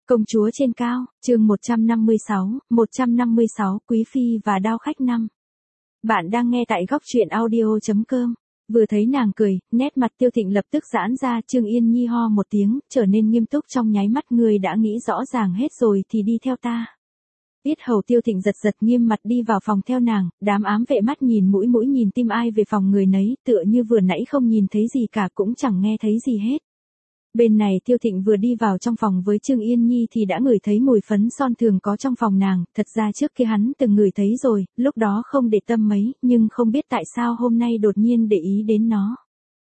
Công chúa trên cao, chương 156, Quý Phi và Đao Khách 5. Bạn đang nghe tại góc truyện audio.com. Vừa thấy nàng cười, nét mặt Tiêu Thịnh lập tức giãn ra. Trương Yên Nhi ho một tiếng, trở nên nghiêm túc trong nháy mắt. Người đã nghĩ rõ ràng hết rồi thì đi theo ta. Yết hầu Tiêu Thịnh giật giật nghiêm mặt đi vào phòng theo nàng, đám ám vệ mắt nhìn mũi nhìn tim ai về phòng người nấy, tựa như vừa nãy không nhìn thấy gì cả cũng chẳng nghe thấy gì hết. Bên này Tiêu Thịnh vừa đi vào trong phòng với Trương Yên Nhi thì đã ngửi thấy mùi phấn son thường có trong phòng nàng, thật ra trước kia hắn từng ngửi thấy rồi, lúc đó không để tâm mấy, nhưng không biết tại sao hôm nay đột nhiên để ý đến nó.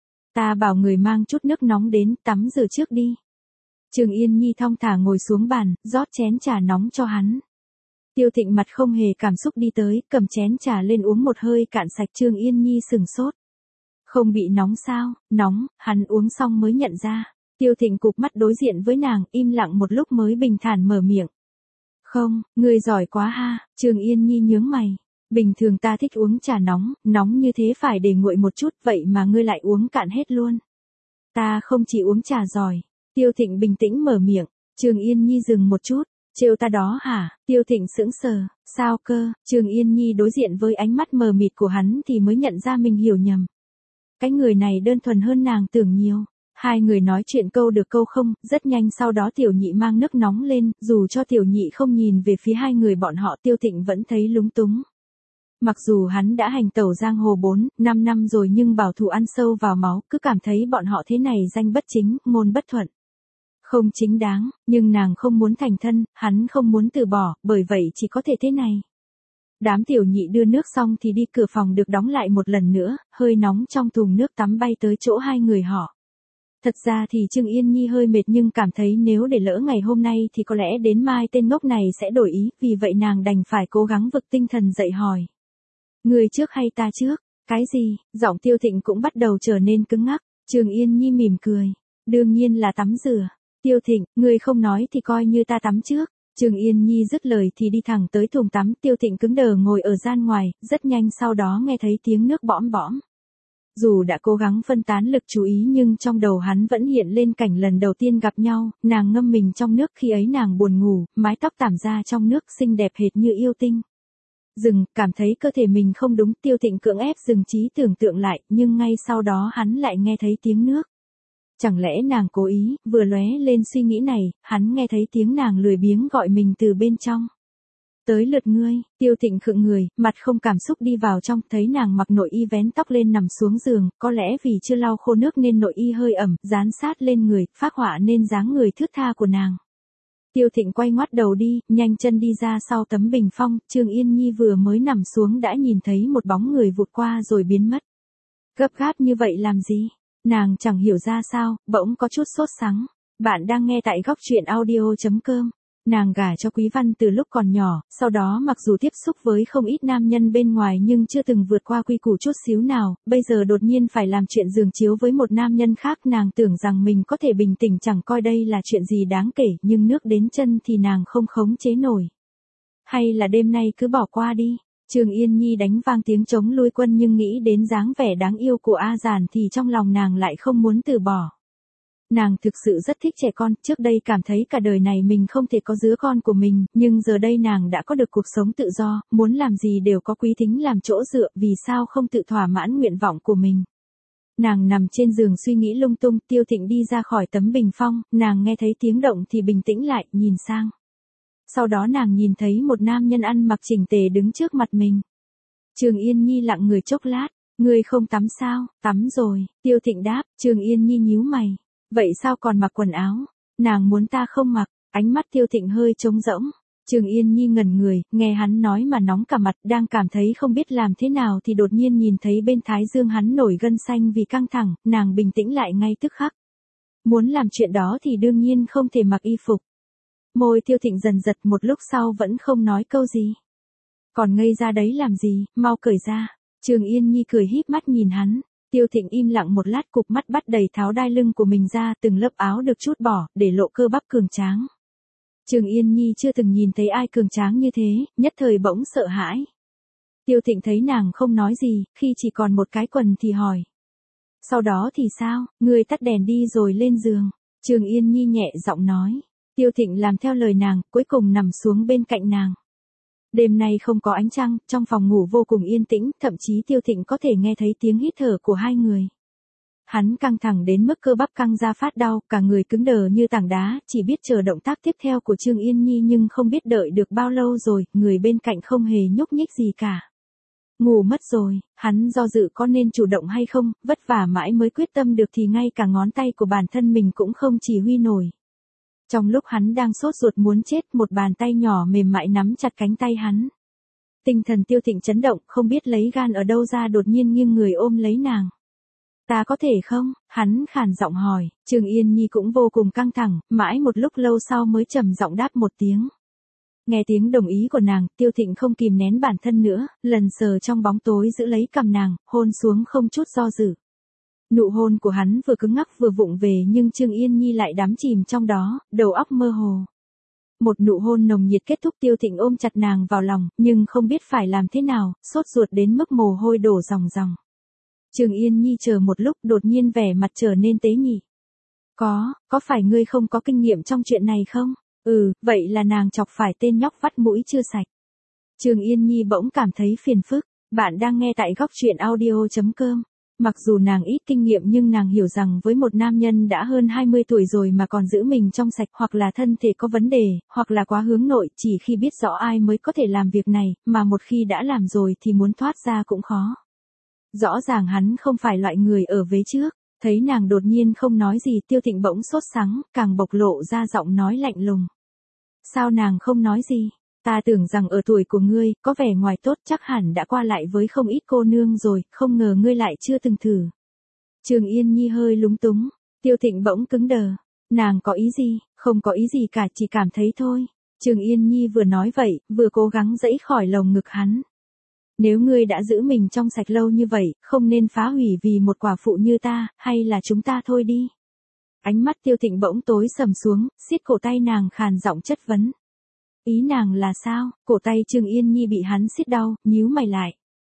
Ta bảo người mang chút nước nóng đến, tắm rửa trước đi. Trương Yên Nhi thong thả ngồi xuống bàn, rót chén trà nóng cho hắn. Tiêu Thịnh mặt không hề cảm xúc đi tới, cầm chén trà lên uống một hơi cạn sạch. Trương Yên Nhi sừng sốt. Không bị nóng sao? Nóng, hắn uống xong mới nhận ra. Tiêu Thịnh cụp mắt đối diện với nàng, im lặng một lúc mới bình thản mở miệng. Không, ngươi giỏi quá ha. Trương Yên Nhi nhướng mày. Bình thường ta thích uống trà nóng, nóng như thế phải để nguội một chút, vậy mà ngươi lại uống cạn hết luôn. Ta không chỉ uống trà giỏi. Tiêu Thịnh bình tĩnh mở miệng. Trương Yên Nhi dừng một chút. Trêu ta đó hả? Tiêu Thịnh sững sờ. Sao cơ? Trương Yên Nhi đối diện với ánh mắt mờ mịt của hắn thì mới nhận ra mình hiểu nhầm. Cái người này đơn thuần hơn nàng tưởng nhiều. Hai người nói chuyện câu được câu không, rất nhanh sau đó Tiểu Nhị mang nước nóng lên, dù cho Tiểu Nhị không nhìn về phía hai người bọn họ, Tiêu Thịnh vẫn thấy lúng túng. Mặc dù hắn đã hành tẩu giang hồ 4-5 năm rồi nhưng bảo thủ ăn sâu vào máu, cứ cảm thấy bọn họ thế này danh bất chính, ngôn bất thuận. Không chính đáng, nhưng nàng không muốn thành thân, hắn không muốn từ bỏ, bởi vậy chỉ có thể thế này. Đám Tiểu Nhị đưa nước xong thì đi, cửa phòng được đóng lại một lần nữa, hơi nóng trong thùng nước tắm bay tới chỗ hai người họ. Thật ra thì Trương Yên Nhi hơi mệt nhưng cảm thấy nếu để lỡ ngày hôm nay thì có lẽ đến mai tên ngốc này sẽ đổi ý, vì vậy nàng đành phải cố gắng vực tinh thần dậy hỏi. Người trước hay ta trước? Cái gì? Giọng Tiêu Thịnh cũng bắt đầu trở nên cứng ngắc. Trương Yên Nhi mỉm cười. Đương nhiên là tắm rửa. Tiêu Thịnh, người không nói thì coi như ta tắm trước. Trương Yên Nhi dứt lời thì đi thẳng tới thùng tắm. Tiêu Thịnh cứng đờ ngồi ở gian ngoài, rất nhanh sau đó nghe thấy tiếng nước bõm bõm. Dù đã cố gắng phân tán lực chú ý nhưng trong đầu hắn vẫn hiện lên cảnh lần đầu tiên gặp nhau, nàng ngâm mình trong nước, khi ấy nàng buồn ngủ, mái tóc tản ra trong nước xinh đẹp hệt như yêu tinh. Dừng, cảm thấy cơ thể mình không đúng, Tiêu Thịnh cưỡng ép dừng trí tưởng tượng lại, nhưng ngay sau đó hắn lại nghe thấy tiếng nước. Chẳng lẽ nàng cố ý? Vừa lóe lên suy nghĩ này, hắn nghe thấy tiếng nàng lười biếng gọi mình từ bên trong. Tới lượt ngươi. Tiêu Thịnh khựng người, mặt không cảm xúc đi vào trong, thấy nàng mặc nội y vén tóc lên nằm xuống giường, có lẽ vì chưa lau khô nước nên nội y hơi ẩm, dán sát lên người, phác họa nên dáng người thướt tha của nàng. Tiêu Thịnh quay ngoắt đầu đi, nhanh chân đi ra sau tấm bình phong. Trương Yên Nhi vừa mới nằm xuống đã nhìn thấy một bóng người vụt qua rồi biến mất. Gấp gáp như vậy làm gì? Nàng chẳng hiểu ra sao, bỗng có chút sốt sắng. Bạn đang nghe tại góc truyện audio.com. Nàng gả cho Quý Văn từ lúc còn nhỏ, sau đó mặc dù tiếp xúc với không ít nam nhân bên ngoài nhưng chưa từng vượt qua quy củ chút xíu nào, bây giờ đột nhiên phải làm chuyện giường chiếu với một nam nhân khác, nàng tưởng rằng mình có thể bình tĩnh chẳng coi đây là chuyện gì đáng kể, nhưng nước đến chân thì nàng không khống chế nổi. Hay là đêm nay cứ bỏ qua đi. Trương Yên Nhi đánh vang tiếng trống lui quân nhưng nghĩ đến dáng vẻ đáng yêu của A Giản thì trong lòng nàng lại không muốn từ bỏ. Nàng thực sự rất thích trẻ con, trước đây cảm thấy cả đời này mình không thể có đứa con của mình, nhưng giờ đây nàng đã có được cuộc sống tự do, muốn làm gì đều có Quý Thính làm chỗ dựa, vì sao không tự thỏa mãn nguyện vọng của mình. Nàng nằm trên giường suy nghĩ lung tung, Tiêu Thịnh đi ra khỏi tấm bình phong, nàng nghe thấy tiếng động thì bình tĩnh lại, nhìn sang. Sau đó nàng nhìn thấy một nam nhân ăn mặc chỉnh tề đứng trước mặt mình. Trương Yên Nhi lặng người chốc lát, ngươi không tắm sao? Tắm rồi. Tiêu Thịnh đáp. Trương Yên Nhi nhíu mày. Vậy sao còn mặc quần áo? Nàng muốn ta không mặc. Ánh mắt Tiêu Thịnh hơi trống rỗng. Trương Yên Nhi ngẩn người, nghe hắn nói mà nóng cả mặt, đang cảm thấy không biết làm thế nào thì đột nhiên nhìn thấy bên thái dương hắn nổi gân xanh vì căng thẳng, nàng bình tĩnh lại ngay tức khắc. Muốn làm chuyện đó thì đương nhiên không thể mặc y phục. Môi Tiêu Thịnh dần giật, một lúc sau vẫn không nói câu gì. Còn ngây ra đấy làm gì, mau cởi ra. Trương Yên Nhi cười híp mắt nhìn hắn. Tiêu Thịnh im lặng một lát, cụp mắt bắt đầy tháo đai lưng của mình ra, từng lớp áo được trút bỏ, để lộ cơ bắp cường tráng. Trương Yên Nhi chưa từng nhìn thấy ai cường tráng như thế, nhất thời bỗng sợ hãi. Tiêu Thịnh thấy nàng không nói gì, khi chỉ còn một cái quần thì hỏi. Sau đó thì sao, ngươi tắt đèn đi rồi lên giường. Trương Yên Nhi nhẹ giọng nói. Tiêu Thịnh làm theo lời nàng, cuối cùng nằm xuống bên cạnh nàng. Đêm nay không có ánh trăng, trong phòng ngủ vô cùng yên tĩnh, thậm chí Tiêu Thịnh có thể nghe thấy tiếng hít thở của hai người. Hắn căng thẳng đến mức cơ bắp căng ra phát đau, cả người cứng đờ như tảng đá, chỉ biết chờ động tác tiếp theo của Trương Yên Nhi nhưng không biết đợi được bao lâu rồi, người bên cạnh không hề nhúc nhích gì cả. Ngủ mất rồi, hắn do dự có nên chủ động hay không, vất vả mãi mới quyết tâm được thì ngay cả ngón tay của bản thân mình cũng không chỉ huy nổi. Trong lúc hắn đang sốt ruột muốn chết, một bàn tay nhỏ mềm mại nắm chặt cánh tay hắn. Tinh thần Tiêu Thịnh chấn động, không biết lấy gan ở đâu ra đột nhiên nghiêng người ôm lấy nàng. Ta có thể không? Hắn khàn giọng hỏi, Trương Yên Nhi cũng vô cùng căng thẳng, mãi một lúc lâu sau mới trầm giọng đáp một tiếng. Nghe tiếng đồng ý của nàng, Tiêu Thịnh không kìm nén bản thân nữa, lần sờ trong bóng tối giữ lấy cằm nàng, hôn xuống không chút do dự. Nụ hôn của hắn vừa cứng ngắc vừa vụng về nhưng Trương Yên Nhi lại đắm chìm trong đó, đầu óc mơ hồ. Một nụ hôn nồng nhiệt kết thúc, Tiêu Thịnh ôm chặt nàng vào lòng, nhưng không biết phải làm thế nào, sốt ruột đến mức mồ hôi đổ ròng ròng. Trương Yên Nhi chờ một lúc, đột nhiên vẻ mặt trở nên tế nhị. Có phải ngươi không có kinh nghiệm trong chuyện này không? Vậy là nàng chọc phải tên nhóc vắt mũi chưa sạch. Trương Yên Nhi bỗng cảm thấy phiền phức. Bạn đang nghe tại góc truyện audio.com. Mặc dù nàng ít kinh nghiệm nhưng nàng hiểu rằng với một nam nhân đã hơn 20 tuổi rồi mà còn giữ mình trong sạch, hoặc là thân thể có vấn đề, hoặc là quá hướng nội, chỉ khi biết rõ ai mới có thể làm việc này, mà một khi đã làm rồi thì muốn thoát ra cũng khó. Rõ ràng hắn không phải loại người ở vế trước. Thấy nàng đột nhiên không nói gì, Tiêu Thịnh bỗng sốt sắng, càng bộc lộ ra giọng nói lạnh lùng. Sao nàng không nói gì? Ta tưởng rằng ở tuổi của ngươi, có vẻ ngoài tốt chắc hẳn đã qua lại với không ít cô nương rồi, không ngờ ngươi lại chưa từng thử. Trương Yên Nhi hơi lúng túng, Tiêu Thịnh bỗng cứng đờ. Nàng có ý gì? Không có ý gì cả, chỉ cảm thấy thôi. Trương Yên Nhi vừa nói vậy, vừa cố gắng giãy khỏi lồng ngực hắn. Nếu ngươi đã giữ mình trong sạch lâu như vậy, không nên phá hủy vì một quả phụ như ta, hay là chúng ta thôi đi. Ánh mắt Tiêu Thịnh bỗng tối sầm xuống, siết cổ tay nàng khàn giọng chất vấn. Ý nàng là sao? Cổ tay Trương Yên Nhi bị hắn siết đau, nhíu mày lại.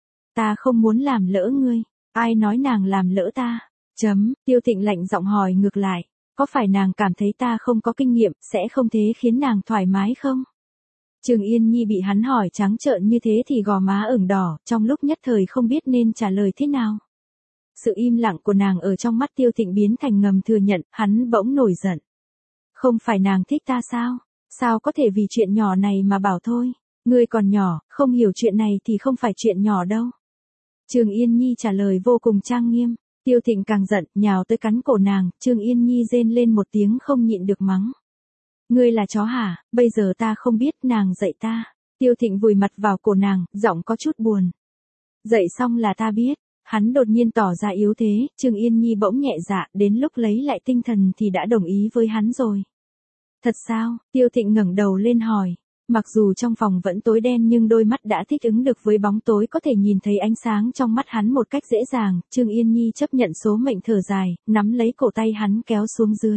Ta không muốn làm lỡ ngươi. Ai nói nàng làm lỡ ta? Tiêu Thịnh lạnh giọng hỏi ngược lại. Có phải nàng cảm thấy ta không có kinh nghiệm, sẽ không thế khiến nàng thoải mái không? Trương Yên Nhi bị hắn hỏi trắng trợn như thế thì gò má ửng đỏ, trong lúc nhất thời không biết nên trả lời thế nào. Sự im lặng của nàng ở trong mắt Tiêu Thịnh biến thành ngầm thừa nhận, hắn bỗng nổi giận. Không phải nàng thích ta sao? Sao có thể vì chuyện nhỏ này mà bảo thôi? Ngươi còn nhỏ, không hiểu chuyện này thì không phải chuyện nhỏ đâu. Trương Yên Nhi trả lời vô cùng trang nghiêm. Tiêu Thịnh càng giận, nhào tới cắn cổ nàng, Trương Yên Nhi rên lên một tiếng không nhịn được mắng. Ngươi là chó hả? Bây giờ ta không biết, nàng dạy ta. Tiêu Thịnh vùi mặt vào cổ nàng, giọng có chút buồn. Dạy xong là ta biết. Hắn đột nhiên tỏ ra yếu thế, Trương Yên Nhi bỗng nhẹ dạ, đến lúc lấy lại tinh thần thì đã đồng ý với hắn rồi. Thật sao? Tiêu Thịnh ngẩng đầu lên hỏi. Mặc dù trong phòng vẫn tối đen nhưng đôi mắt đã thích ứng được với bóng tối, có thể nhìn thấy ánh sáng trong mắt hắn một cách dễ dàng. Trương Yên Nhi chấp nhận số mệnh, thở dài, nắm lấy cổ tay hắn kéo xuống dưới.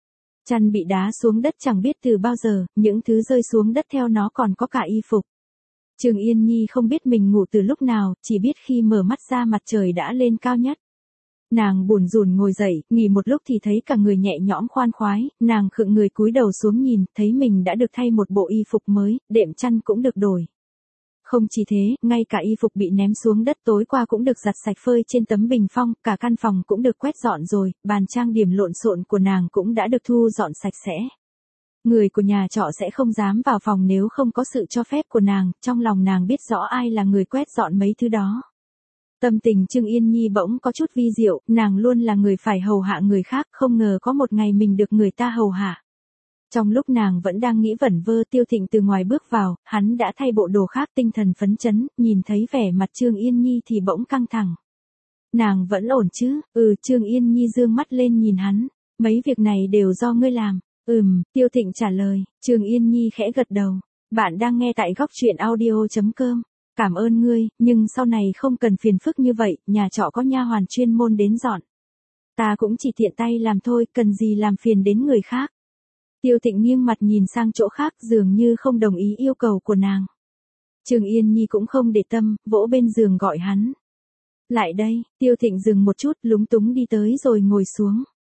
Chăn bị đá xuống đất chẳng biết từ bao giờ, những thứ rơi xuống đất theo nó còn có cả y phục. Trương Yên Nhi không biết mình ngủ từ lúc nào, chỉ biết khi mở mắt ra mặt trời đã lên cao nhất. Nàng buồn rùn ngồi dậy, nghỉ một lúc thì thấy cả người nhẹ nhõm khoan khoái, nàng khựng người cúi đầu xuống nhìn, thấy mình đã được thay một bộ y phục mới, đệm chăn cũng được đổi. Không chỉ thế, ngay cả y phục bị ném xuống đất tối qua cũng được giặt sạch phơi trên tấm bình phong, cả căn phòng cũng được quét dọn rồi, bàn trang điểm lộn xộn của nàng cũng đã được thu dọn sạch sẽ. Người của nhà trọ sẽ không dám vào phòng nếu không có sự cho phép của nàng, trong lòng nàng biết rõ ai là người quét dọn mấy thứ đó. Tâm tình Trương Yên Nhi bỗng có chút vi diệu, nàng luôn là người phải hầu hạ người khác, không ngờ có một ngày mình được người ta hầu hạ. Trong lúc nàng vẫn đang nghĩ vẩn vơ, Tiêu Thịnh từ ngoài bước vào, hắn đã thay bộ đồ khác, tinh thần phấn chấn, nhìn thấy vẻ mặt Trương Yên Nhi thì bỗng căng thẳng. Nàng vẫn ổn chứ? Trương Yên Nhi dương mắt lên nhìn hắn, mấy việc này đều do ngươi làm. Tiêu Thịnh trả lời. Trương Yên Nhi khẽ gật đầu. Bạn đang nghe tại góc truyện audio.com. Cảm ơn ngươi, nhưng sau này không cần phiền phức như vậy, nhà trọ có nha hoàn chuyên môn đến dọn. Ta cũng chỉ tiện tay làm thôi, cần gì làm phiền đến người khác. Tiêu Thịnh nghiêng mặt nhìn sang chỗ khác, dường như không đồng ý yêu cầu của nàng. Trương Yên Nhi cũng không để tâm, vỗ bên giường gọi hắn. Lại đây. Tiêu Thịnh dừng một chút, lúng túng đi tới rồi ngồi xuống.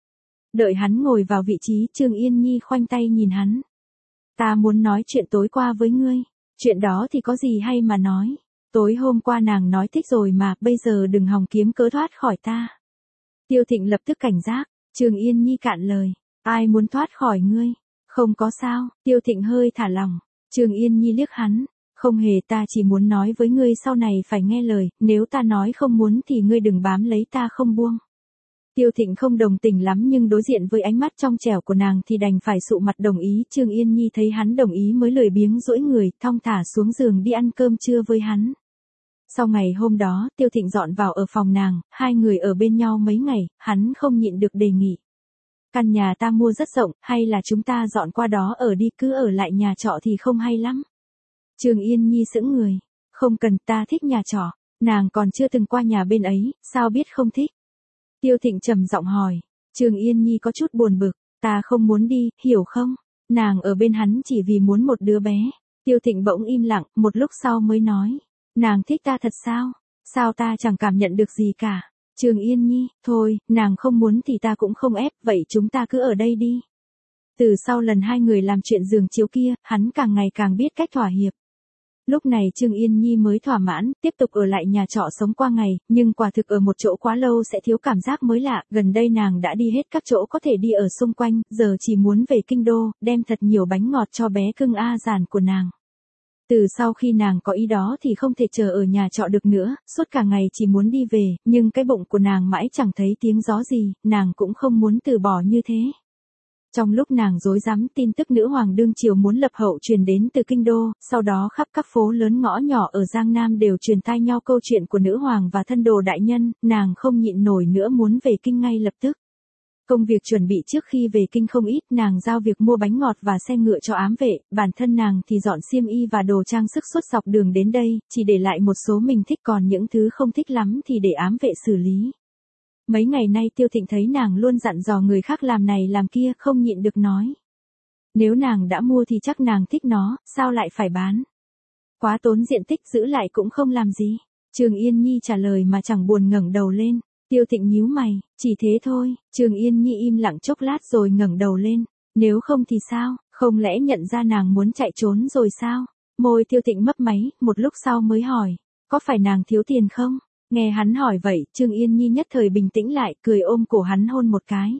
Đợi hắn ngồi vào vị trí, Trương Yên Nhi khoanh tay nhìn hắn. Ta muốn nói chuyện tối qua với ngươi. Chuyện đó thì có gì hay mà nói. Tối hôm qua nàng nói thích rồi mà, bây giờ đừng hòng kiếm cớ thoát khỏi ta. Tiêu Thịnh lập tức cảnh giác. Trương Yên Nhi cạn lời. Ai muốn thoát khỏi ngươi? Không có sao. Tiêu Thịnh hơi thả lỏng. Trương Yên Nhi liếc hắn. Không hề, ta chỉ muốn nói với ngươi sau này phải nghe lời, nếu ta nói không muốn thì ngươi đừng bám lấy ta không buông. Tiêu Thịnh không đồng tình lắm nhưng đối diện với ánh mắt trong trẻo của nàng thì đành phải sụ mặt đồng ý. Trương Yên Nhi thấy hắn đồng ý mới lười biếng duỗi người, thong thả xuống giường đi ăn cơm trưa với hắn. Sau ngày hôm đó, Tiêu Thịnh dọn vào ở phòng nàng, hai người ở bên nhau mấy ngày, hắn không nhịn được đề nghị. Căn nhà ta mua rất rộng, hay là chúng ta dọn qua đó ở đi, cứ ở lại nhà trọ thì không hay lắm. Trương Yên Nhi sững người. Không cần, ta thích nhà trọ. Nàng còn chưa từng qua nhà bên ấy, sao biết không thích? Tiêu Thịnh trầm giọng hỏi. Trương Yên Nhi có chút buồn bực. Ta không muốn đi, hiểu không? Nàng ở bên hắn chỉ vì muốn một đứa bé. Tiêu Thịnh bỗng im lặng, một lúc sau mới nói. Nàng thích ta thật sao? Sao ta chẳng cảm nhận được gì cả? Trương Yên Nhi, thôi, nàng không muốn thì ta cũng không ép, vậy chúng ta cứ ở đây đi. Từ sau lần hai người làm chuyện giường chiếu kia, hắn càng ngày càng biết cách thỏa hiệp. Lúc này Trương Yên Nhi mới thỏa mãn, tiếp tục ở lại nhà trọ sống qua ngày, nhưng quả thực ở một chỗ quá lâu sẽ thiếu cảm giác mới lạ, gần đây nàng đã đi hết các chỗ có thể đi ở xung quanh, giờ chỉ muốn về kinh đô, đem thật nhiều bánh ngọt cho bé cưng A Giản của nàng. Từ sau khi nàng có ý đó thì không thể chờ ở nhà trọ được nữa, suốt cả ngày chỉ muốn đi về, nhưng cái bụng của nàng mãi chẳng thấy tiếng gió gì, nàng cũng không muốn từ bỏ như thế. Trong lúc nàng rối rắm, tin tức nữ hoàng đương triều muốn lập hậu truyền đến từ kinh đô, sau đó khắp các phố lớn ngõ nhỏ ở Giang Nam đều truyền tai nhau câu chuyện của nữ hoàng và thân đồ đại nhân, nàng không nhịn nổi nữa muốn về kinh ngay lập tức. Công việc chuẩn bị trước khi về kinh không ít, nàng giao việc mua bánh ngọt và xe ngựa cho ám vệ, bản thân nàng thì dọn xiêm y và đồ trang sức suốt dọc đường đến đây, chỉ để lại một số mình thích, còn những thứ không thích lắm thì để ám vệ xử lý. Mấy ngày nay Tiêu Thịnh thấy nàng luôn dặn dò người khác làm này làm kia, không nhịn được nói. Nếu nàng đã mua thì chắc nàng thích nó, sao lại phải bán? Quá tốn diện tích, giữ lại cũng không làm gì. Trương Yên Nhi trả lời mà chẳng buồn ngẩng đầu lên. Tiêu Thịnh nhíu mày, chỉ thế thôi. Trương Yên Nhi im lặng chốc lát rồi ngẩng đầu lên. Nếu không thì sao, không lẽ nhận ra nàng muốn chạy trốn rồi sao? Môi Tiêu Thịnh mấp máy, một lúc sau mới hỏi. Có phải nàng thiếu tiền không? Nghe hắn hỏi vậy, Trương Yên Nhi nhất thời bình tĩnh lại, cười ôm cổ hắn hôn một cái.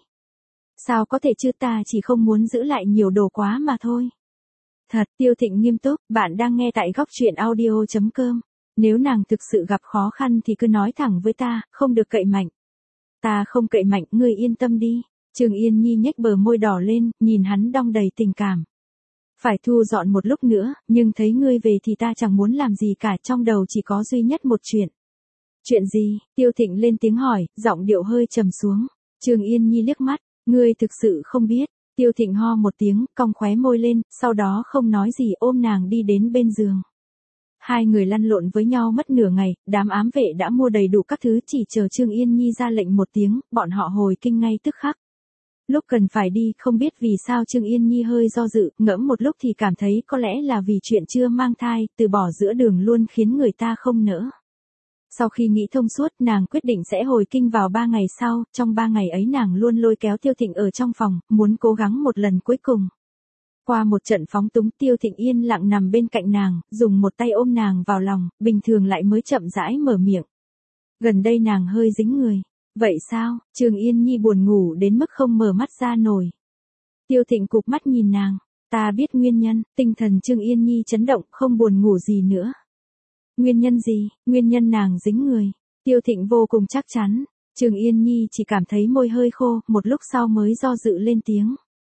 Sao có thể chứ, ta chỉ không muốn giữ lại nhiều đồ quá mà thôi. Thật. Tiêu Thịnh nghiêm túc, bạn đang nghe tại góc truyện audio.com. Nếu nàng thực sự gặp khó khăn thì cứ nói thẳng với ta, không được cậy mạnh. Ta không cậy mạnh, ngươi yên tâm đi. Trương Yên Nhi nhếch bờ môi đỏ lên, nhìn hắn đong đầy tình cảm. Phải thu dọn một lúc nữa, nhưng thấy ngươi về thì ta chẳng muốn làm gì cả, trong đầu chỉ có duy nhất một chuyện. Chuyện gì? Tiêu Thịnh lên tiếng hỏi, giọng điệu hơi trầm xuống. Trương Yên Nhi liếc mắt, ngươi thực sự không biết. Tiêu Thịnh ho một tiếng, cong khóe môi lên, sau đó không nói gì ôm nàng đi đến bên giường. Hai người lăn lộn với nhau mất nửa ngày, đám ám vệ đã mua đầy đủ các thứ, chỉ chờ Trương Yên Nhi ra lệnh một tiếng, bọn họ hồi kinh ngay tức khắc. Lúc cần phải đi, không biết vì sao Trương Yên Nhi hơi do dự, ngẫm một lúc thì cảm thấy có lẽ là vì chuyện chưa mang thai, từ bỏ giữa đường luôn khiến người ta không nỡ. Sau khi nghĩ thông suốt, nàng quyết định sẽ hồi kinh vào 3 ngày sau, trong 3 ngày ấy nàng luôn lôi kéo Tiêu Thịnh ở trong phòng, muốn cố gắng một lần cuối cùng. Qua một trận phóng túng, Tiêu Thịnh yên lặng nằm bên cạnh nàng, dùng một tay ôm nàng vào lòng, bình thường lại mới chậm rãi mở miệng. Gần đây nàng hơi dính người. Vậy sao? Trương Yên Nhi buồn ngủ đến mức không mở mắt ra nổi. Tiêu Thịnh cụp mắt nhìn nàng. Ta biết nguyên nhân, tinh thần Trương Yên Nhi chấn động, không buồn ngủ gì nữa. Nguyên nhân gì? Nguyên nhân nàng dính người. Tiêu Thịnh vô cùng chắc chắn. Trương Yên Nhi chỉ cảm thấy môi hơi khô, một lúc sau mới do dự lên tiếng.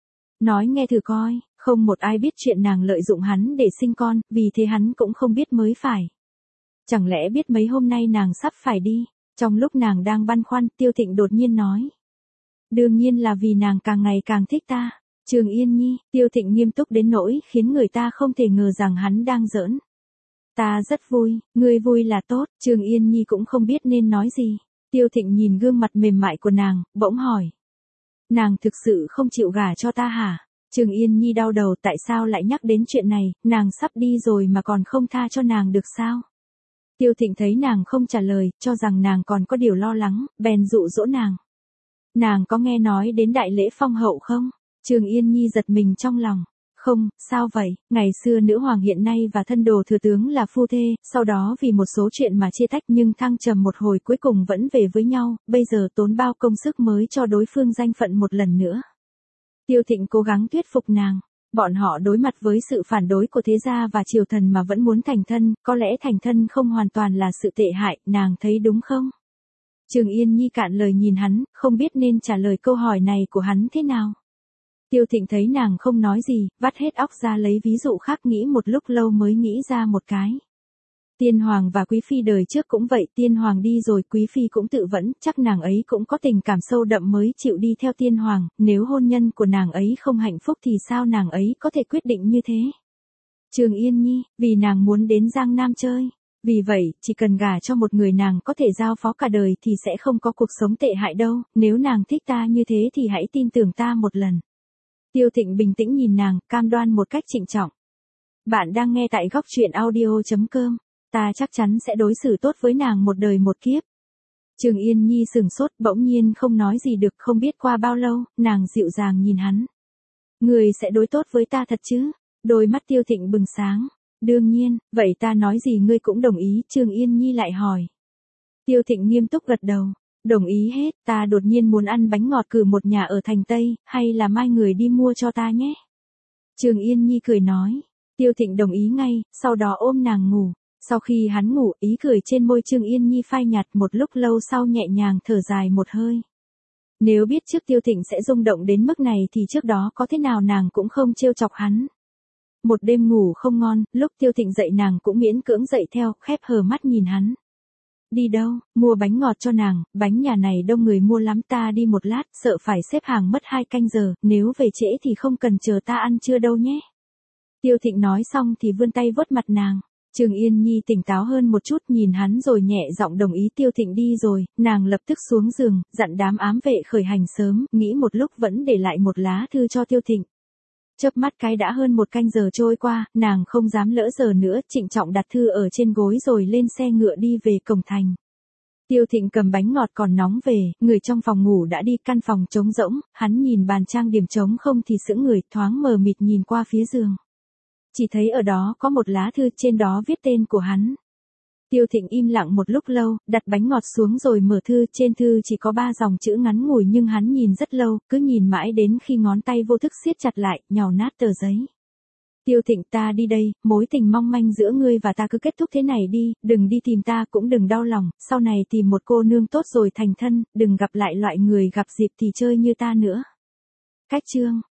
Nói nghe thử coi, không một ai biết chuyện nàng lợi dụng hắn để sinh con, vì thế hắn cũng không biết mới phải. Chẳng lẽ biết mấy hôm nay nàng sắp phải đi? Trong lúc nàng đang băn khoăn, Tiêu Thịnh đột nhiên nói. Đương nhiên là vì nàng càng ngày càng thích ta. Trương Yên Nhi, Tiêu Thịnh nghiêm túc đến nỗi khiến người ta không thể ngờ rằng hắn đang giỡn. Ta rất vui, ngươi vui là tốt. Trương Yên Nhi cũng không biết nên nói gì. Tiêu Thịnh nhìn gương mặt mềm mại của nàng, bỗng hỏi. Nàng thực sự không chịu gả cho ta hả? Trương Yên Nhi đau đầu, tại sao lại nhắc đến chuyện này, nàng sắp đi rồi mà còn không tha cho nàng được sao? Tiêu Thịnh thấy nàng không trả lời, cho rằng nàng còn có điều lo lắng, bèn dụ dỗ nàng. Nàng có nghe nói đến đại lễ phong hậu không? Trường Yên Nhi giật mình trong lòng. Không, sao vậy? Ngày xưa nữ hoàng hiện nay và thân đồ thừa tướng là phu thê, sau đó vì một số chuyện mà chia tách nhưng thăng trầm một hồi cuối cùng vẫn về với nhau, bây giờ tốn bao công sức mới cho đối phương danh phận một lần nữa. Tiêu Thịnh cố gắng thuyết phục nàng. Bọn họ đối mặt với sự phản đối của thế gia và triều thần mà vẫn muốn thành thân, có lẽ thành thân không hoàn toàn là sự tệ hại, nàng thấy đúng không? Trường Yên Nhi cạn lời nhìn hắn, không biết nên trả lời câu hỏi này của hắn thế nào. Tiêu Thịnh thấy nàng không nói gì, vắt hết óc ra lấy ví dụ khác nghĩ một lúc lâu mới nghĩ ra một cái. Tiên hoàng và quý phi đời trước cũng vậy, tiên hoàng đi rồi quý phi cũng tự vẫn, chắc nàng ấy cũng có tình cảm sâu đậm mới chịu đi theo tiên hoàng, nếu hôn nhân của nàng ấy không hạnh phúc thì sao nàng ấy có thể quyết định như thế. Trường Yên Nhi, vì nàng muốn đến Giang Nam chơi. Vì vậy, chỉ cần gả cho một người nàng có thể giao phó cả đời thì sẽ không có cuộc sống tệ hại đâu, nếu nàng thích ta như thế thì hãy tin tưởng ta một lần. Tiêu Thịnh bình tĩnh nhìn nàng, cam đoan một cách trịnh trọng. Bạn đang nghe tại góc truyện audio.com. Ta chắc chắn sẽ đối xử tốt với nàng một đời một kiếp. Trường Yên Nhi sừng sốt, bỗng nhiên không nói gì được, không biết qua bao lâu, nàng dịu dàng nhìn hắn. Người sẽ đối tốt với ta thật chứ? Đôi mắt Tiêu Thịnh bừng sáng. Đương nhiên, vậy ta nói gì ngươi cũng đồng ý, Trường Yên Nhi lại hỏi. Tiêu Thịnh nghiêm túc gật đầu. Đồng ý hết, ta đột nhiên muốn ăn bánh ngọt cử một nhà ở thành Tây, hay là mai người đi mua cho ta nhé. Trường Yên Nhi cười nói. Tiêu Thịnh đồng ý ngay, sau đó ôm nàng ngủ. Sau khi hắn ngủ, ý cười trên môi Trường Yên Nhi phai nhạt, một lúc lâu sau nhẹ nhàng thở dài một hơi. Nếu biết trước Tiêu Thịnh sẽ rung động đến mức này thì trước đó có thế nào nàng cũng không trêu chọc hắn. Một đêm ngủ không ngon, lúc Tiêu Thịnh dậy nàng cũng miễn cưỡng dậy theo, khép hờ mắt nhìn hắn. Đi đâu? Mua bánh ngọt cho nàng, bánh nhà này đông người mua lắm, ta đi một lát, sợ phải xếp hàng mất 2 canh giờ, nếu về trễ thì không cần chờ ta ăn trưa đâu nhé. Tiêu Thịnh nói xong thì vươn tay vuốt mặt nàng. Trường Yên Nhi tỉnh táo hơn một chút, nhìn hắn rồi nhẹ giọng đồng ý. Tiêu Thịnh đi rồi, nàng lập tức xuống giường, dặn đám ám vệ khởi hành sớm, nghĩ một lúc vẫn để lại một lá thư cho Tiêu Thịnh. Chớp mắt cái đã hơn 1 canh giờ trôi qua, nàng không dám lỡ giờ nữa, trịnh trọng đặt thư ở trên gối rồi lên xe ngựa đi về cổng thành. Tiêu Thịnh cầm bánh ngọt còn nóng về, người trong phòng ngủ đã đi, căn phòng trống rỗng, hắn nhìn bàn trang điểm trống không thì sững người, thoáng mờ mịt nhìn qua phía giường. Chỉ thấy ở đó có một lá thư, trên đó viết tên của hắn. Tiêu Thịnh im lặng một lúc lâu, đặt bánh ngọt xuống rồi mở thư, trên thư chỉ có 3 dòng chữ ngắn ngủi nhưng hắn nhìn rất lâu, cứ nhìn mãi đến khi ngón tay vô thức siết chặt lại, nhàu nát tờ giấy. Tiêu Thịnh, ta đi đây, mối tình mong manh giữa ngươi và ta cứ kết thúc thế này đi, đừng đi tìm ta cũng đừng đau lòng, sau này tìm một cô nương tốt rồi thành thân, đừng gặp lại loại người gặp dịp thì chơi như ta nữa. Cách chương